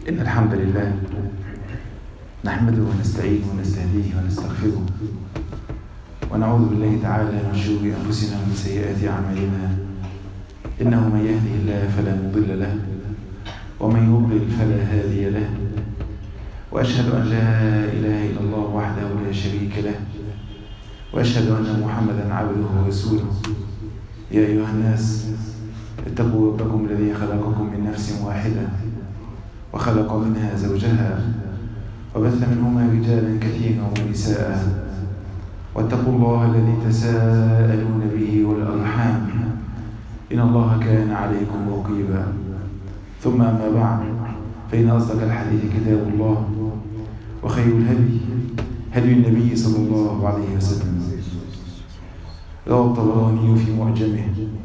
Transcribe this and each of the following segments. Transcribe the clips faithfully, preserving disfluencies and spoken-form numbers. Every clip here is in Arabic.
إن الحمد لله نحمده ونستعينه ونستهديه ونستغفره ونعوذ بالله تعالى من شرور أنفسنا ومن سيئات أعمالنا، إنه من يهده الله فلا مضل له ومن يضلل فلا هادي له، وأشهد أن لا إله إلا الله وحده لا شريك له، وأشهد أن محمدا عبده ورسوله. يا أيها الناس اتقوا ربكم الذي خلقكم من نفس واحدة وخلق منها زوجها وبث منهما رجالا كثيرا ونساء، واتقوا الله الذي تساءلون به والأرحام إن الله كان عليكم رقيبا. ثم أما بعد، فإن أصدق الحديث كتاب الله، وخير الهدي هدي النبي صلى الله عليه وسلم. روى الطبراني في معجمه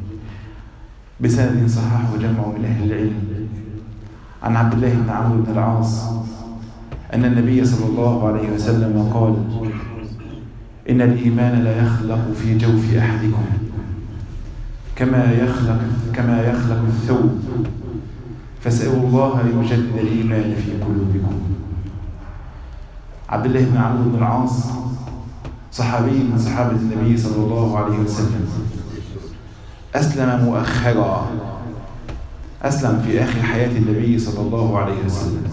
بسند صححه جمع من أهل العلم عن عبد الله بن عمرو بن العاص أن النبي صلى الله عليه وسلم قال: إن الإيمان لا يخلق في جوف أحدكم كما يخلق كما يخلق الثوب، فاسألوا الله أن يجدد الإيمان في قلوبكم. عبد الله بن عمرو بن العاص صحابي من صحابة النبي صلى الله عليه وسلم، أسلم مؤخرا، أسلم في آخر حياة النبي صلى الله عليه وسلم.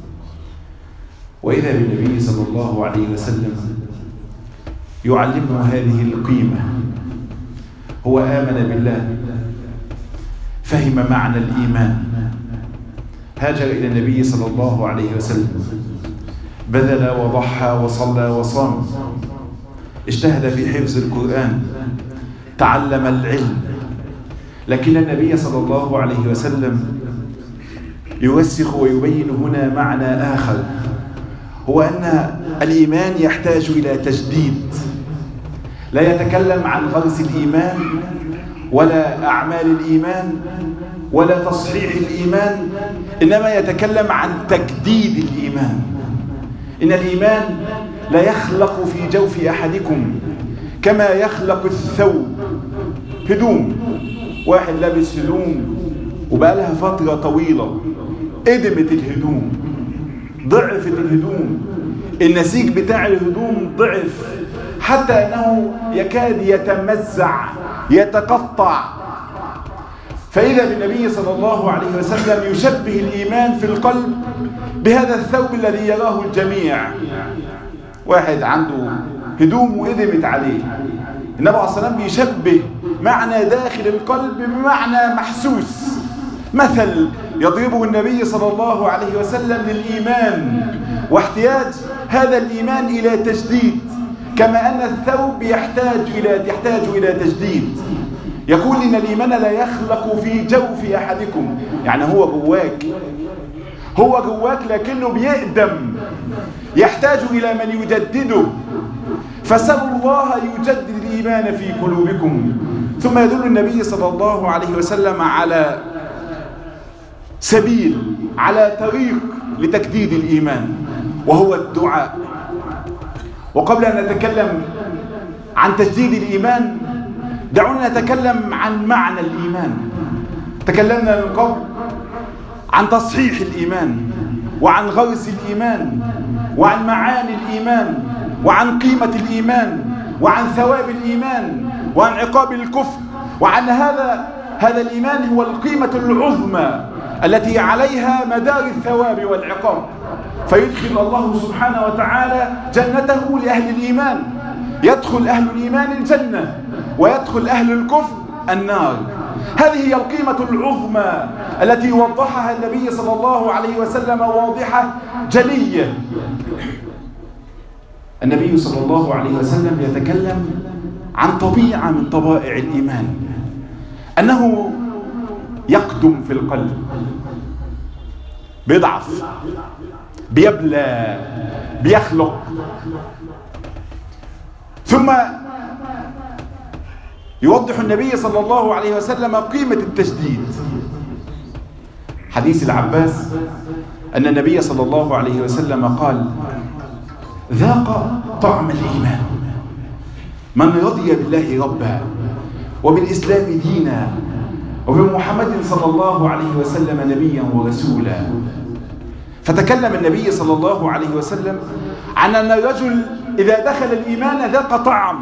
وإذا بالنبي صلى الله عليه وسلم يعلمه هذه القيمة. هو آمن بالله، فهم معنى الإيمان، هاجر إلى النبي صلى الله عليه وسلم، بذل وضحى وصلى وصام، اجتهد في حفظ القرآن، تعلم العلم. لكن النبي صلى الله عليه وسلم يوسخ ويبين هنا معنى آخر، هو أن الإيمان يحتاج إلى تجديد. لا يتكلم عن غرس الإيمان ولا أعمال الإيمان ولا تصحيح الإيمان، إنما يتكلم عن تجديد الإيمان. إن الإيمان لا يخلق في جوف أحدكم كما يخلق الثوب. هدوم، واحد لابس هدوم وبقى لها فترة طويلة، قدمت الهدوم، ضعفت الهدوم، النسيج بتاع الهدوم ضعف حتى أنه يكاد يتمزع يتقطع. فإذا بالنبي صلى الله عليه وسلم يشبه الإيمان في القلب بهذا الثوب الذي يراه الجميع. واحد عنده هدوم وقدمت عليه، النبي عليه الصلاة والسلام بيشبه معنى داخل القلب بمعنى محسوس. مثل يضربه النبي صلى الله عليه وسلم للإيمان واحتياج هذا الإيمان إلى تجديد، كما أن الثوب يحتاج إلى يحتاج إلى تجديد. يقول إن الإيمان لا يخلق في جوف أحدكم، يعني هو جواك، هو جواك لكنه بيقدم، يحتاج إلى من يجدده. فسألوا الله يجدد الإيمان في قلوبكم. ثم يدل النبي صلى الله عليه وسلم على سبيل، على طريق لتجديد الإيمان، وهو الدعاء. وقبل أن نتكلم عن تجديد الإيمان، دعونا نتكلم عن معنى الإيمان. تكلمنا من قبل عن تصحيح الإيمان، وعن غرس الإيمان، وعن معاني الإيمان، وعن قيمة الإيمان، وعن ثواب الإيمان، وعن عقاب الكفر، وعن هذا هذا الإيمان هو القيمة العظمى التي عليها مدار الثواب والعقاب. فيدخل الله سبحانه وتعالى جنته لأهل الإيمان، يدخل أهل الإيمان الجنة، ويدخل أهل الكفر النار. هذه هي القيمة العظمى التي وضحها النبي صلى الله عليه وسلم واضحة جلية. النبي صلى الله عليه وسلم يتكلم عن طبيعة من طبائع الإيمان، أنه يقدم في القلب، بيضعف، بيبلى، بيخلق، ثم يوضح النبي صلى الله عليه وسلم قيمة التجديد. حديث العباس أن النبي صلى الله عليه وسلم قال: ذاق طعم الإيمان من رضي بالله ربا وبالإسلام دينا وبمحمد صلى الله عليه وسلم نبيا ورسولا. فتكلم النبي صلى الله عليه وسلم عن أن الرجل إذا دخل الإيمان ذاق طعم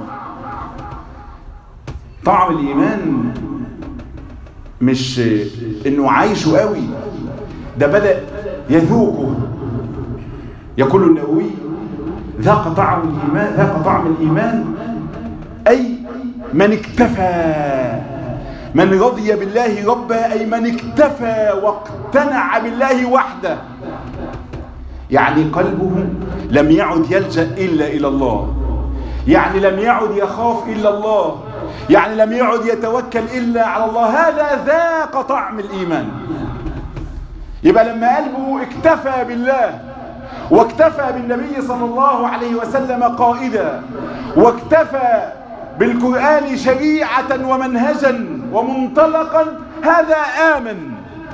طعم الإيمان، مش إنه عايشه قوي، ده بدأ يذوقه. يقول النووي: ذاق طعم الإيمان ذاق طعم الإيمان أي من اكتفى، من رضي بالله ربا، أي من اكتفى واقتنع بالله وحده. يعني قلبه لم يعد يلجأ إلا إلى الله، يعني لم يعد يخاف إلا الله، يعني لم يعد يتوكل إلا على الله. هذا ذاق طعم الإيمان. يبقى لما قلبه اكتفى بالله واكتفى بالنبي صلى الله عليه وسلم قائدا، واكتفى بالقرآن شريعة ومنهجا ومنطلقا، هذا آمن.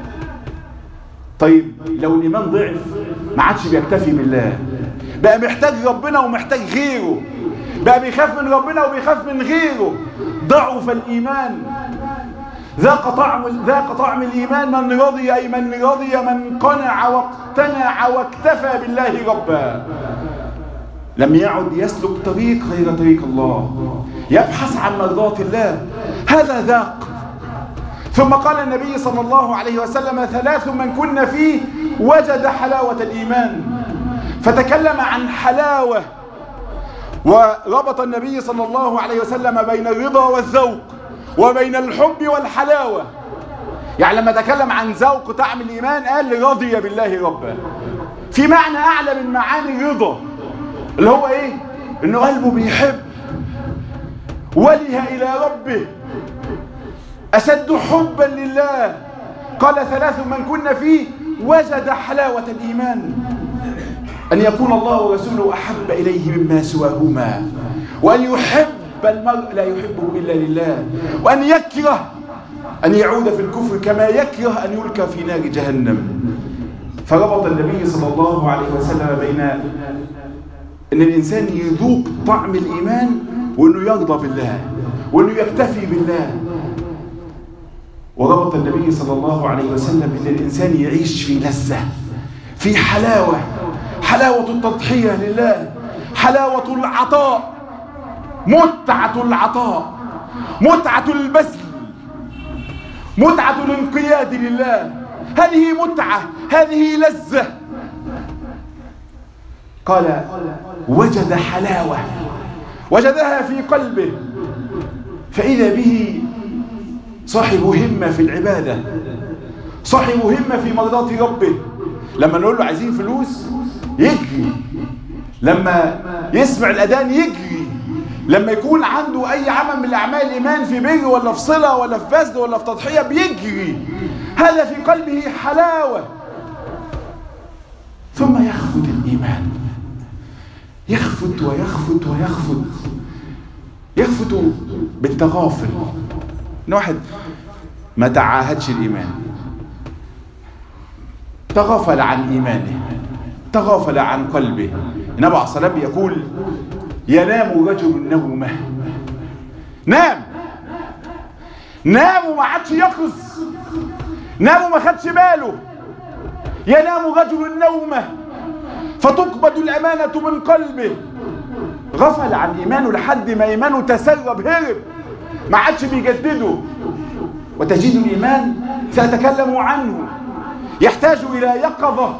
طيب لو الإيمان ضعف ما عادش بيكتفي بالله، بقى محتاج ربنا ومحتاج غيره، بقى بيخاف من ربنا وبيخاف من غيره، ضعف الإيمان. ذاق طعم ذاق طعم الإيمان من رضي، أي من رضي، من قنع واقتنع واكتفى بالله ربا، لم يعد يسلك طريق غير طريق الله، يبحث عن مرضات الله. هذا ذاق. ثم قال النبي صلى الله عليه وسلم: ثلاث من كن فيه وجد حلاوة الإيمان. فتكلم عن حلاوة، وربط النبي صلى الله عليه وسلم بين الرضا والذوق وبين الحب والحلاوة. يعني لما تكلم عن ذوق طعم الإيمان قال: رضي بالله ربا. في معنى أعلى من معاني الرضا، اللي هو إيه؟ إنه قلبه بيحب، وله إلى ربه، أشد حبا لله. قال: ثلاث من كن فيه وجد حلاوة الإيمان، أن يكون الله ورسوله أحب إليه مما سواهما، وأن يحب المرء لا يحبه إلا لله، وأن يكره أن يعود في الكفر كما يكره أن يلقى في نار جهنم. فربط النبي صلى الله عليه وسلم بين أن الإنسان يذوق طعم الإيمان وأنه يرضى بالله وأنه يكتفي بالله. وربط النبي صلى الله عليه وسلم أن الإنسان يعيش في لذة، في حلاوة، حلاوة التضحية لله، حلاوة العطاء، متعة العطاء، متعة البذل، متعة الانقياد لله. هذه متعة، هذه لذة. قال: وجد حلاوة، وجدها في قلبه، فإذا به صاحب همة في العبادة، صاحب همة في مرضاة ربه. لما نقول له عايزين فلوس يجري، لما يسمع الأذان يجري، لما يكون عنده أي عمل من الأعمال الإيمان في بر ولا في صلة ولا في بذل ولا في تضحية بيجري. هذا في قلبه حلاوة. ثم يخفت الإيمان، يخفت ويخفت ويخفت، يخفت بالتغافل. إن واحد ما تعاهدش الإيمان، تغافل عن إيمانه، تغافل عن قلبه. النبي عليه الصلاة والسلام يقول: ينام رجل نومه، نام نام وما عادش يقظ، نام وما خدش باله. ينام رجل نومه فتقبض الأمانة من قلبه. غفل عن إيمانه لحد ما إيمانه تسرب، هرب، ما عادش بيجدده. وتجد الإيمان سأتكلم عنه يحتاج إلى يقظة.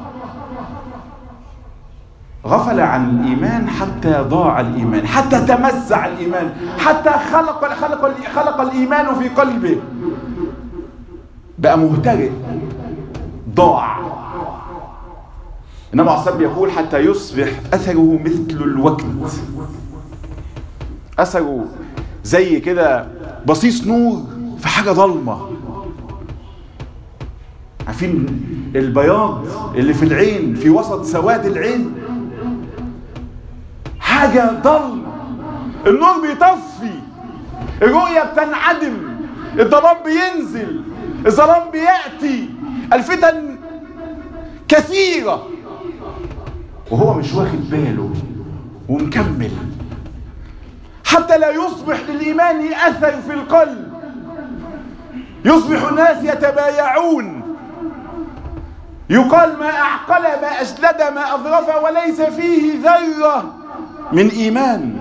غفل عن الإيمان حتى ضاع الإيمان، حتى تمزع الإيمان، حتى خلق خلق خلق الإيمان في قلبه، بقى مهترئ، ضاع. النبي عليه الصلاة والسلام يقول: حتى يصبح أثره مثل الوقت. أثره زي كده بصيص نور في حاجة ظلمة. عارفين البياض اللي في العين في وسط سواد العين؟ حاجة ضلمة، النور بيطفي، الرؤية بتنعدم، الضلام بينزل، الظلام بيأتي، الفتن كثيرة، وهو مش واخد باله ومكمل، حتى لا يصبح للإيمان أثر في القلب. يصبح الناس يتبايعون، يقال ما أعقل ما أجلد ما أظرف وليس فيه ذرة من إيمان.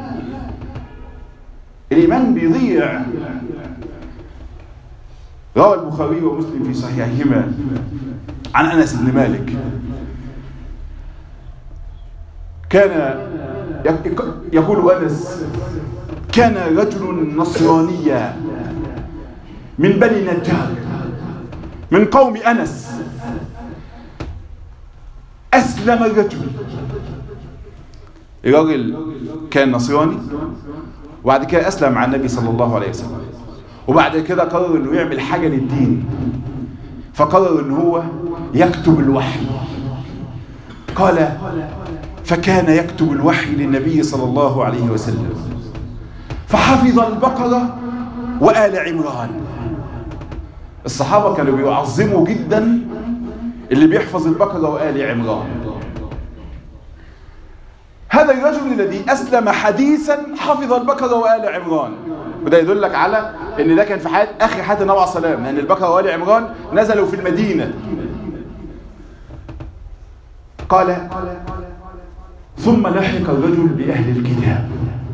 الإيمان بيضيع. روى البخاري ومسلم في صحيحهما عن أنس بن مالك كان يقول أنس: كان رجل نصرانيا من بني نجار من قوم أنس، أسلم الرجل. الراجل كان نصراني وبعد كده أسلم مع النبي صلى الله عليه وسلم، وبعد كده قرر أنه يعمل حاجة للدين، فقرر أنه هو يكتب الوحي. قال: فكان يكتب الوحي للنبي صلى الله عليه وسلم، فحفظ البقرة وآل عمران. الصحابة كانوا بيعظموا جدا اللي بيحفظ البقرة وآل عمران. هذا الرجل الذي أسلم حديثا حفظ البقرة وآل عمران، وده يدلك على ان ده كان في حياة اخر حياة النبي عليه الصلاة والسلام، لان البقرة وآل عمران نزلوا في المدينة. قال: ثم لحق الرجل بأهل الكتاب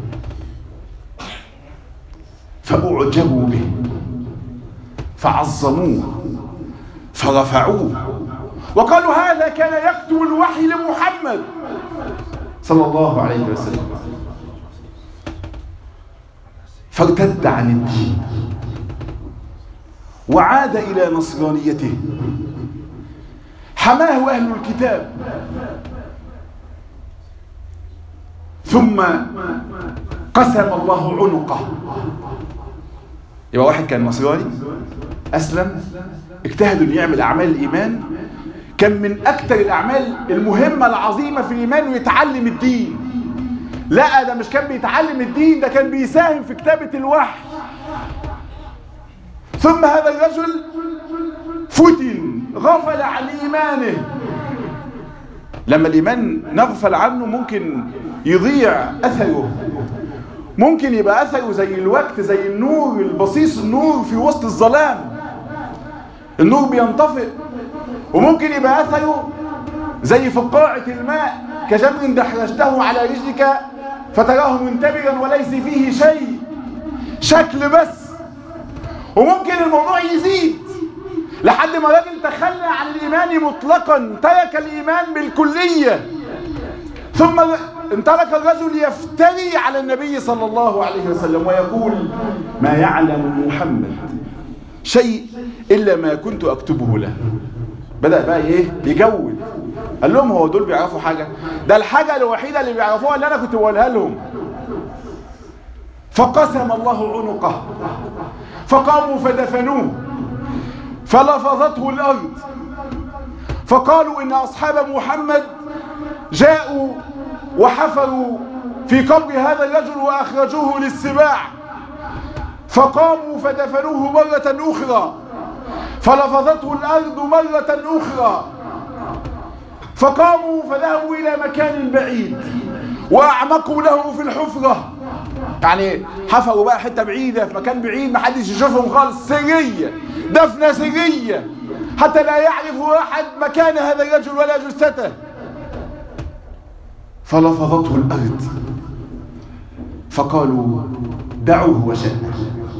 فأعجبوا به فعظموه فرفعوه وقالوا: هذا كان يكتب الوحي لمحمد صلى الله عليه وسلم. فارتد عن الدين وعاد إلى نصرانيته. حماه أهل الكتاب، ثم قسم الله عنقه. يبقى واحد كان نصراني أسلم، اجتهد أن يعمل أعمال الإيمان، كان من أكثر الأعمال المهمة العظيمة في الإيمان ويتعلم الدين. لا، ده مش كان بيتعلم الدين، ده كان بيساهم في كتابة الوحي. ثم هذا الرجل فتن، غفل عن إيمانه. لما الإيمان نغفل عنه ممكن يضيع أثره، ممكن يبقى أثره زي الوقت، زي النور البصيص، النور في وسط الظلام، النور بينطفئ. وممكن يبقى أثره زي فقاعة الماء، كجمر دحرجته على رجلك فتراه منتبرا وليس فيه شيء، شكل بس. وممكن الموضوع يزيد لحد ما راجل تخلى عن الإيمان مطلقا، ترك الإيمان بالكلية، ثم انطلق الرجل يفتري على النبي صلى الله عليه وسلم ويقول: ما يعلم محمد شيء إلا ما كنت أكتبه له. بدأ بقى إيه؟ يجود. قال لهم: هو دول بيعرفوا حاجة؟ ده الحاجة الوحيدة اللي بيعرفوها اللي أنا كنت بقولها لهم. فقسم الله عنقه، فقاموا فدفنوه، فلفظته الأرض، فقالوا: إن أصحاب محمد جاءوا وحفروا في قبر هذا الرجل وأخرجوه للسباع، فقاموا فدفنوه مرة أخرى، فلفظته الأرض مرة أخرى، فقاموا فذهبوا إلى مكان بعيد وأعمقوا له في الحفرة. يعني حفروا بقى حتة بعيدة في مكان بعيد محدش يشوفهم خالص، سرية، دفنة سرية، حتى لا يعرف أحد مكان هذا الرجل ولا جثته. فلفظته الأرض، فقالوا: دعوه وشأنه.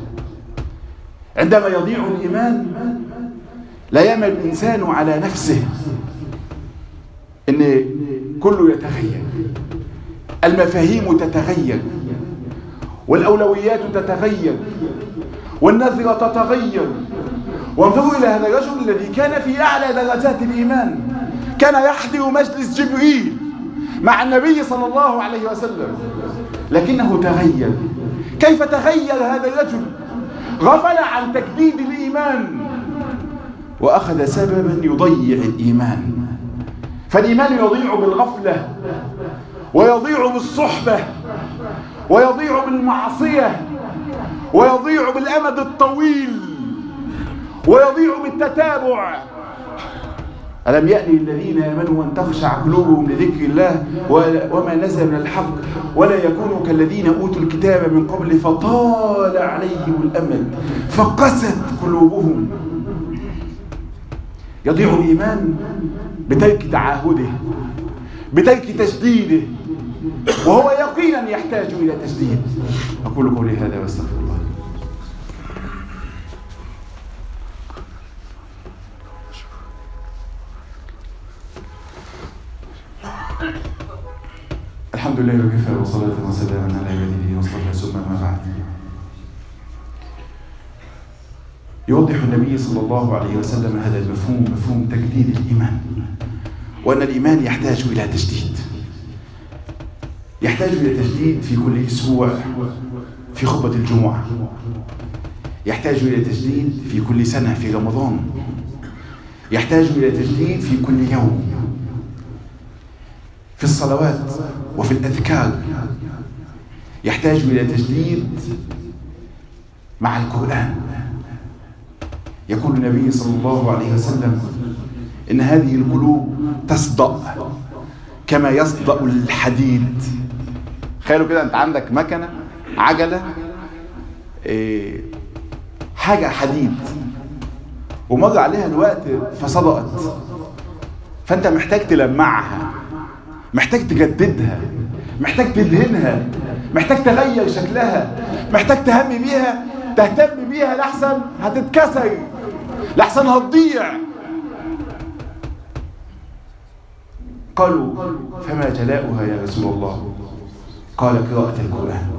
عندما يضيع الإيمان لا يأمل الإنسان على نفسه، إن كله يتغير، المفاهيم تتغير، والأولويات تتغير، والنظرة تتغير. وانظروا إلى هذا الرجل الذي كان في أعلى درجات الإيمان، كان يحضر مجلس جبريل مع النبي صلى الله عليه وسلم، لكنه تغير. كيف تغير هذا الرجل؟ غفل عن تجديد الإيمان وأخذ سببا يضيع الإيمان. فالإيمان يضيع بالغفلة، ويضيع بالصحبة، ويضيع بالمعصية، ويضيع بالأمد الطويل، ويضيع بالتتابع. ألم يأن الذين آمنوا أن تخشع قلوبهم لذكر الله وما نزل من الحق ولا يكونوا كالذين أوتوا الكتاب من قبل فطال عليهم الأمد فقست قلوبهم. يضيع الإيمان بترك تعاهده، بترك تجديده، وهو يقينا يحتاج إلى تجديد. أقول قولي هذا واستغفر الله. الحمد لله وكفى وصلاة وسلاما على عباده واصطفى ثم ما بعد. يوضح النبي صلى الله عليه وسلم هذا المفهوم، مفهوم تجديد الإيمان، وأن الإيمان يحتاج إلى تجديد، يحتاج إلى تجديد في كل أسبوع في خطبة الجمعة، يحتاج إلى تجديد في كل سنة في رمضان، يحتاج إلى تجديد في كل يوم في الصلوات وفي الأذكار، يحتاج إلى تجديد مع القرآن. يقول النبي صلى الله عليه وسلم إن هذه القلوب تصدأ كما يصدأ الحديد. تخيلوا كده، أنت عندك مكنة، عجلة، إيه، حاجة حديد، ومر عليها الوقت فصدأت، فأنت محتاج تلمعها، محتاج تجددها، محتاج تدهنها، محتاج تغير شكلها، محتاج تهتم بيها تهتم بيها لحسن هتتكسر، لحسن هتضيع. قالوا فما جلاؤها يا رسول الله؟ قال قراءة القرآن.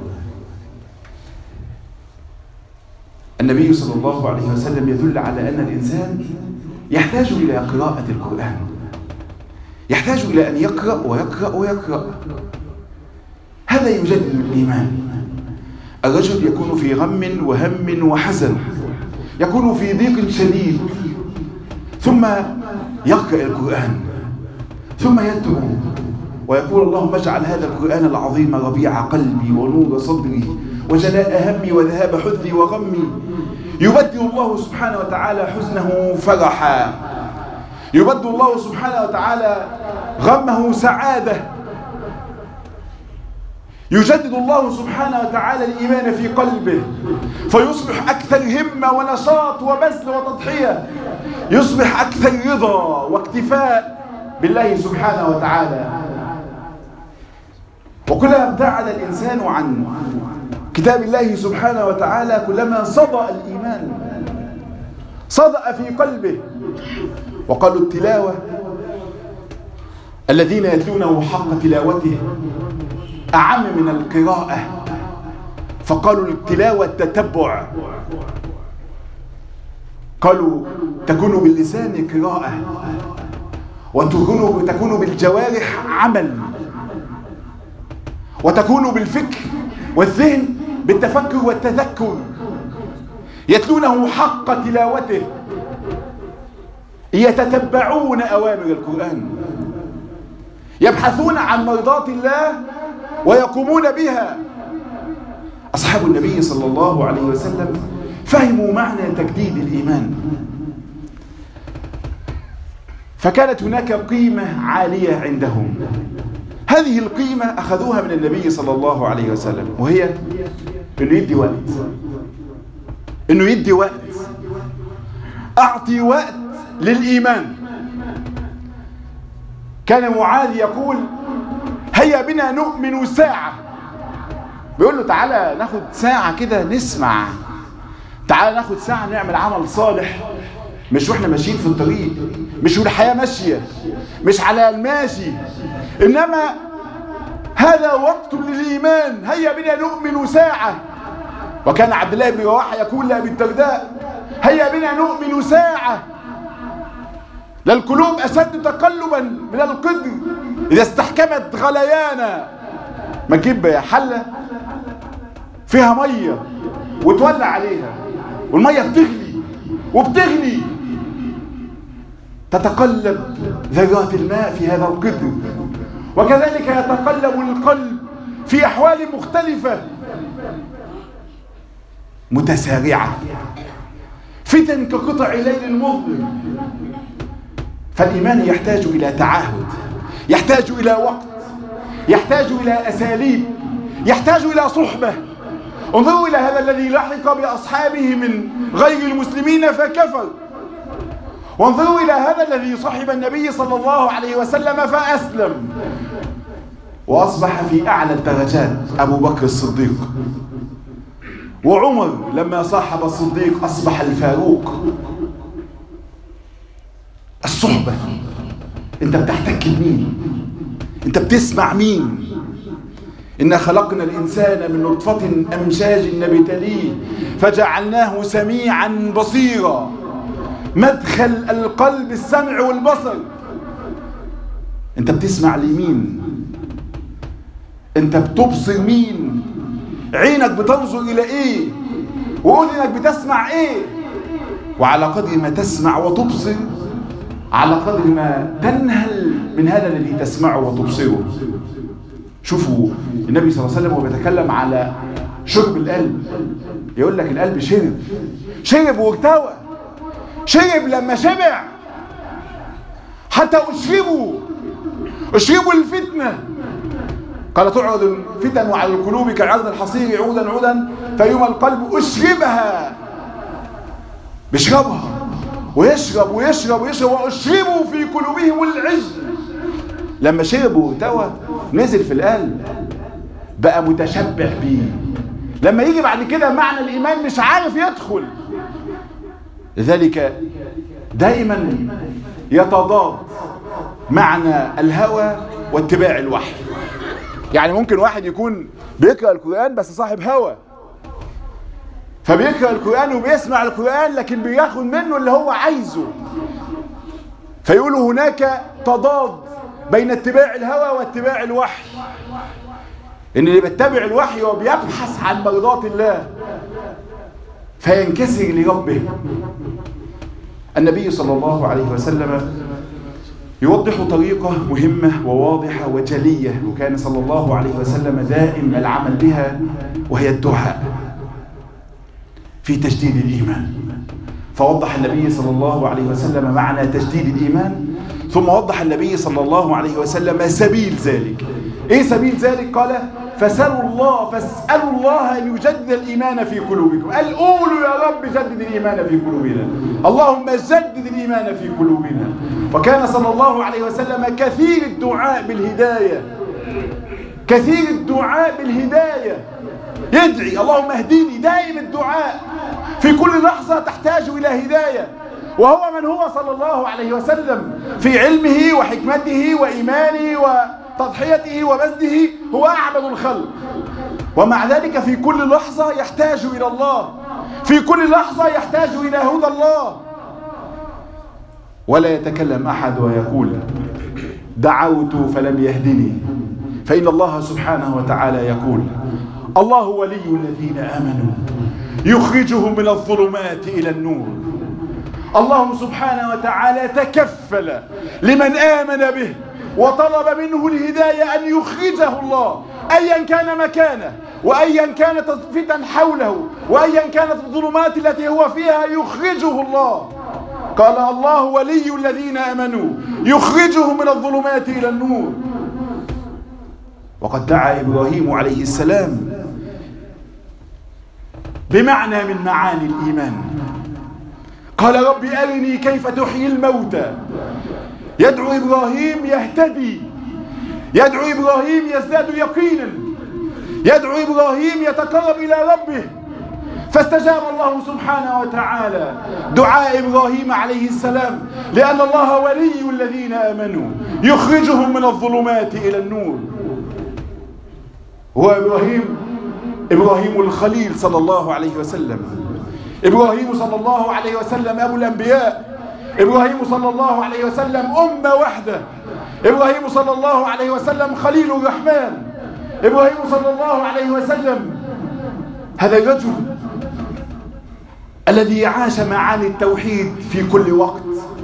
النبي صلى الله عليه وسلم يدل على أن الإنسان يحتاج إلى قراءة القرآن، يحتاج إلى أن يقرأ ويقرأ ويقرأ. هذا يجدد الإيمان. الرجل يكون في غم وهم وحزن، يكون في ضيق شديد، ثم يقرأ القرآن، ثم يدعو ويقول اللهم اجعل هذا القرآن العظيم ربيع قلبي ونور صدري وجلاء همي وذهاب حزني وغمي. يبدل الله سبحانه وتعالى حزنه فرحا، يبدل الله سبحانه وتعالى غمه سعادة، يجدد الله سبحانه وتعالى الإيمان في قلبه فيصبح أكثر همة ونشاط وبذل وتضحية، يصبح أكثر رضا واكتفاء بالله سبحانه وتعالى. وكلما ابتعد الإنسان عن كتاب الله سبحانه وتعالى كلما صدأ الإيمان، صدأ في قلبه. وقالوا التلاوة الذين يتلونه حق تلاوته أعم من القراءة، فقالوا التلاوة التتبع، قالوا تكون باللسان قراءة وتكون تكون بالجوارح عمل، وتكون بالفكر والذهن بالتفكر والتذكر. يتلونه حق تلاوته، يتتبعون أوامر القرآن، يبحثون عن مرضات الله ويقومون بها. أصحاب النبي صلى الله عليه وسلم فهموا معنى تجديد الإيمان، فكانت هناك قيمة عالية عندهم. هذه القيمة أخذوها من النبي صلى الله عليه وسلم، وهي إنه يدي وقت، إنه يدي وقت. أعطي وقت للإيمان. كان معاذ يقول هيا بنا نؤمن ساعة، بيقول له تعالى ناخد ساعة كده نسمع، تعالى ناخد ساعة نعمل عمل صالح، مش واحنا ماشيين في الطريق، مش والحياة ماشية، مش على الماشي، إنما هذا وقت للإيمان. هيا بنا نؤمن ساعة. وكان عبد الله بن رواحة يقول لأبي الدرداء هيا بنا نؤمن ساعة، للقلوب أشد تقلبا من القدر إذا استحكمت غليانا. ما تجيب حلة فيها مية وتولع عليها، والمية بتغلي وبتغلي، تتقلب ذرات الماء في هذا القدر. وكذلك يتقلب القلب في أحوال مختلفة متسارعة، فتن كقطع ليل المظلم. فالإيمان يحتاج إلى تعاهد، يحتاج إلى وقت، يحتاج إلى أساليب، يحتاج إلى صحبة. انظروا إلى هذا الذي لحق بأصحابه من غير المسلمين فكفر، وانظروا إلى هذا الذي صحب النبي صلى الله عليه وسلم فأسلم وأصبح في أعلى الدرجات أبو بكر الصديق. وعمر لما صاحب الصديق أصبح الفاروق. الصحبة، أنت بتحتك بمين؟ أنت بتسمع مين؟ إنا خلقنا الإنسان من نطفة أمشاج نبتليه فجعلناه سميعا بصيرا. مدخل القلب السمع والبصر. أنت بتسمع لمين؟ أنت بتبصر مين؟ عينك بتنظر إلى إيه؟ وأذنك بتسمع إيه؟ وعلى قدر ما تسمع وتبصر على قدر ما تنهل من هذا الذي تسمعه وتبصره. شوفوا النبي صلى الله عليه وسلم وهو بيتكلم على شرب القلب، يقول لك القلب شرب شرب وارتوى، شرب لما شبع، حتى اشربوا اشربوا الفتنة. قال تعرض الفتن على القلوب كعرض الحصير عودا عودا فيوم القلب اشربها. بيشربها ويشرب ويشرب ويشرب واشربوا في قلوبهم العجل. لما شربوا وارتوى نزل في القلب بقى متشبع بيه. لما يجي بعد كده معنى الإيمان مش عارف يدخل. لذلك دائما يتضاد معنى الهوى واتباع الوحي. يعني ممكن واحد يكون بيقرأ القرآن بس صاحب هوى، فبيقرأ القرآن وبيسمع القرآن لكن بياخد منه اللي هو عايزه، فيقول هناك تضاد بين اتباع الهوى واتباع الوحي. ان اللي بيتبع الوحي وبيبحث عن مرضات الله فينكسر لربه. النبي صلى الله عليه وسلم يوضح طريقة مهمة وواضحة وجلية، وكان صلى الله عليه وسلم دائم العمل بها، وهي الدعاء في تجديد الإيمان. فوضح النبي صلى الله عليه وسلم معنى تجديد الإيمان، ثم وضح النبي صلى الله عليه وسلم سبيل ذلك. ايه سبيل ذلك؟ قال فسألوا الله فاسألوا الله أن يجدد الإيمان في قلوبكم. قال قولوا يا رب جدد الإيمان في قلوبنا، اللهم جدد الإيمان في قلوبنا. وكان صلى الله عليه وسلم كثير الدعاء بالهداية، كثير الدعاء بالهداية، يدعي اللهم اهديني، دائم الدعاء في كل لحظة تحتاج إلى هداية. وهو من هو صلى الله عليه وسلم في علمه وحكمته وإيمانه وتضحيته وبذله هو أعبد الخلق، ومع ذلك في كل لحظة يحتاج إلى الله، في كل لحظة يحتاج إلى هدى الله. ولا يتكلم أحد ويقول دعوت فلم يهدني، فإن الله سبحانه وتعالى يقول الله ولي الذين آمنوا يخرجهم من الظلمات إلى النور. الله سبحانه وتعالى تكفل لمن آمن به وطلب منه الهداية أن يخرجه الله أيا كان مكانه، وأيا كانت الفتن حوله، وأيا كانت الظلمات التي هو فيها يخرجه الله. قال الله ولي الذين آمنوا يخرجهم من الظلمات إلى النور. وقد دعا إبراهيم عليه السلام بمعنى من معاني الإيمان، قال رب أرني كيف تحيي الموتى. يدعو إبراهيم يهتدي، يدعو إبراهيم يزداد يقينا، يدعو إبراهيم يتقرب إلى ربه، فاستجاب الله سبحانه وتعالى دعاء إبراهيم عليه السلام، لأن الله ولي الذين آمنوا يخرجهم من الظلمات إلى النور. هو إبراهيم إبراهيم الخليل صلى الله عليه وسلم، إبراهيم صلى الله عليه وسلم أبو الأنبياء، إبراهيم صلى الله عليه وسلم أمة وحدة، إبراهيم صلى الله عليه وسلم خليل الرحمن، إبراهيم صلى الله عليه وسلم هذا الرجل الذي عاش معاني التوحيد في كل وقت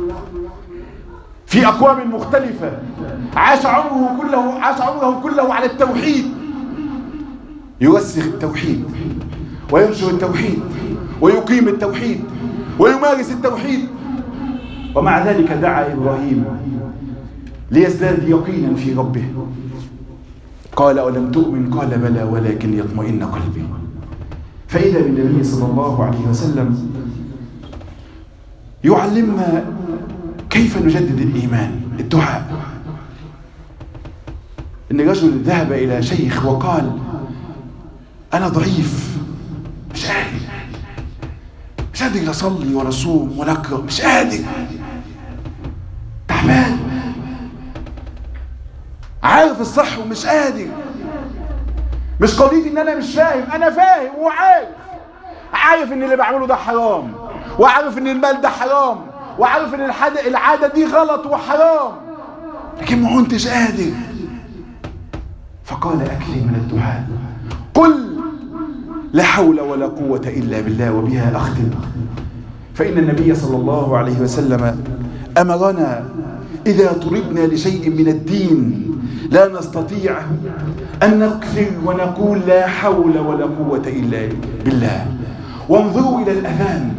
في أقوام مختلفة، عاش عمره كله عاش عمره كله على التوحيد، يرسخ التوحيد وينشر التوحيد ويقيم التوحيد ويمارس التوحيد. ومع ذلك دعا إبراهيم ليزداد يقينا في ربه، قال أولم تؤمن؟ قال بلى ولكن يطمئن قلبي. فإذا بالنبي صلى الله عليه وسلم يعلمنا كيف نجدد الإيمان. الدعاء. إن رجل ذهب إلى شيخ وقال أنا ضعيف، مش قادر مش قادر أصلي ولا أصوم ولا أقرأ، مش قادر، تعبان، عارف الصح ومش قادر. مش قضية إن أنا مش فاهم، أنا فاهم وعارف، عارف إن اللي بعمله ده حرام، وعارف إن المال ده حرام، وعارف إن العادة دي غلط وحرام، لكن ما كنتش قادر. فقال أكثر من الدعاء، قل لا حول ولا قوة إلا بالله. وبها أختم. فإن النبي صلى الله عليه وسلم أمرنا إذا طلبنا لشيء من الدين لا نستطيعه أن نكثر ونقول لا حول ولا قوة إلا بالله. وانظروا إلى الأذان.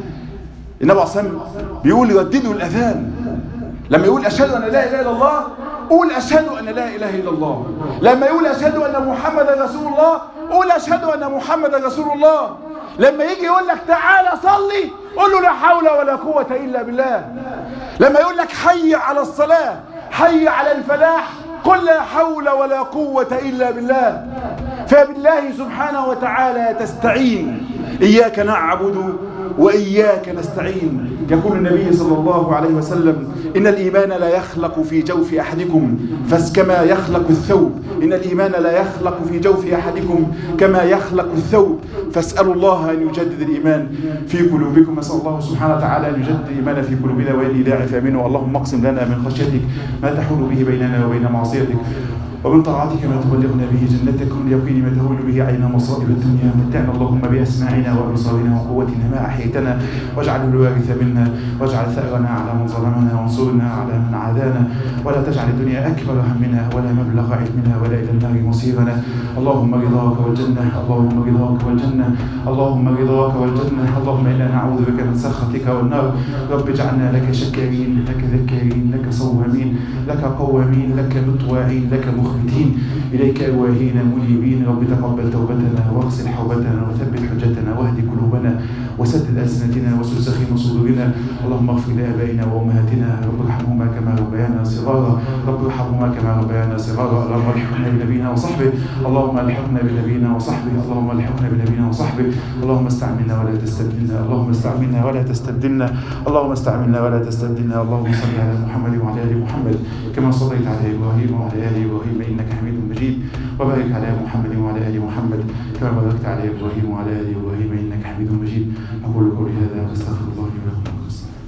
النبي عليه الصلاة والسلام بيقول رددوا الأذان. لما يقول أشهد أن لا إله إلا الله، قول أشهد أن لا إله إلا الله. لما يقول أشهد أن محمدا رسول الله، قول أشهد أن محمدا رسول الله. لما يجي يقول لك تعالى صلي، قول له لا حول ولا قوة إلا بالله. لما يقول لك حي على الصلاة، حي على الفلاح، قل لا حول ولا قوة إلا بالله. فبالله سبحانه وتعالى تستعين. إياك نعبد وإياك نستعين. يقول النبي صلى الله عليه وسلم إن الإيمان لا يخلق في جوف أحدكم فكما يخلق الثوب. إن الإيمان لا يخلق في جوف أحدكم كما يخلق الثوب. فاسألوا الله أن يجدد الإيمان في قلوبكم. نسأل الله سبحانه وتعالى أن يجدد الإيمان في قلوبنا وإن ضاعف منه. اللهم اقسم لنا من خشيتك ما تحول به بيننا وبين معصيتك، ومن طاعتك ما تبلغنا به جنتك، ومن اليقين ما تهون به علينا مصائب الدنيا. متعنا اللهم بأسماعنا وأبصارنا وقوتنا ما أحييتنا، واجعله الوارث منا، واجعل ثأرنا على من ظلمنا، وانصرنا على من عادانا، ولا تجعل الدنيا أكبر همنا ولا مبلغ علمنا ولا إلى النار مصيرنا. اللهم رضاك والجنة، اللهم رضاك والجنة، اللهم رضاك والجنة. اللهم إنا نعوذ بك من سخطك والنار. رب اجعلنا لك شكارين، لك ذكارين، لك صوامين، لك قوامين، لك مطواعين، لك مخبتين، إليك أواهين منيبين. رب تقبل توبتنا واغسل حوبتنا وثبت حجتنا واهد قلوبنا وسدد ألسنتنا واسلل سخيم صدورنا. اللهم اغفر لآبائنا وأمهاتنا، رب ارحمهما كما ربيانا صغارا، رب ارحمهما كما ربيانا صغارا. اللهم الحقنا بنبينا وصحبه، اللهم الحقنا بنبينا وصحبه، اللهم الحقنا بنبينا وصحبه. اللهم استعملنا ولا تستبدلنا، اللهم استعملنا ولا تستبدلنا، اللهم استعملنا ولا تستبدلنا. اللهم صل على محمد وعلى آل محمد كما صليت على إبراهيم وعلى آل إبراهيم إنك حميد مجيد. وبارك على محمد وعلى آل محمد كما باركت على إبراهيم وعلى آل إبراهيم إنك حميد مجيد. أقول قولي هذا واستغفر الله لي ولكم.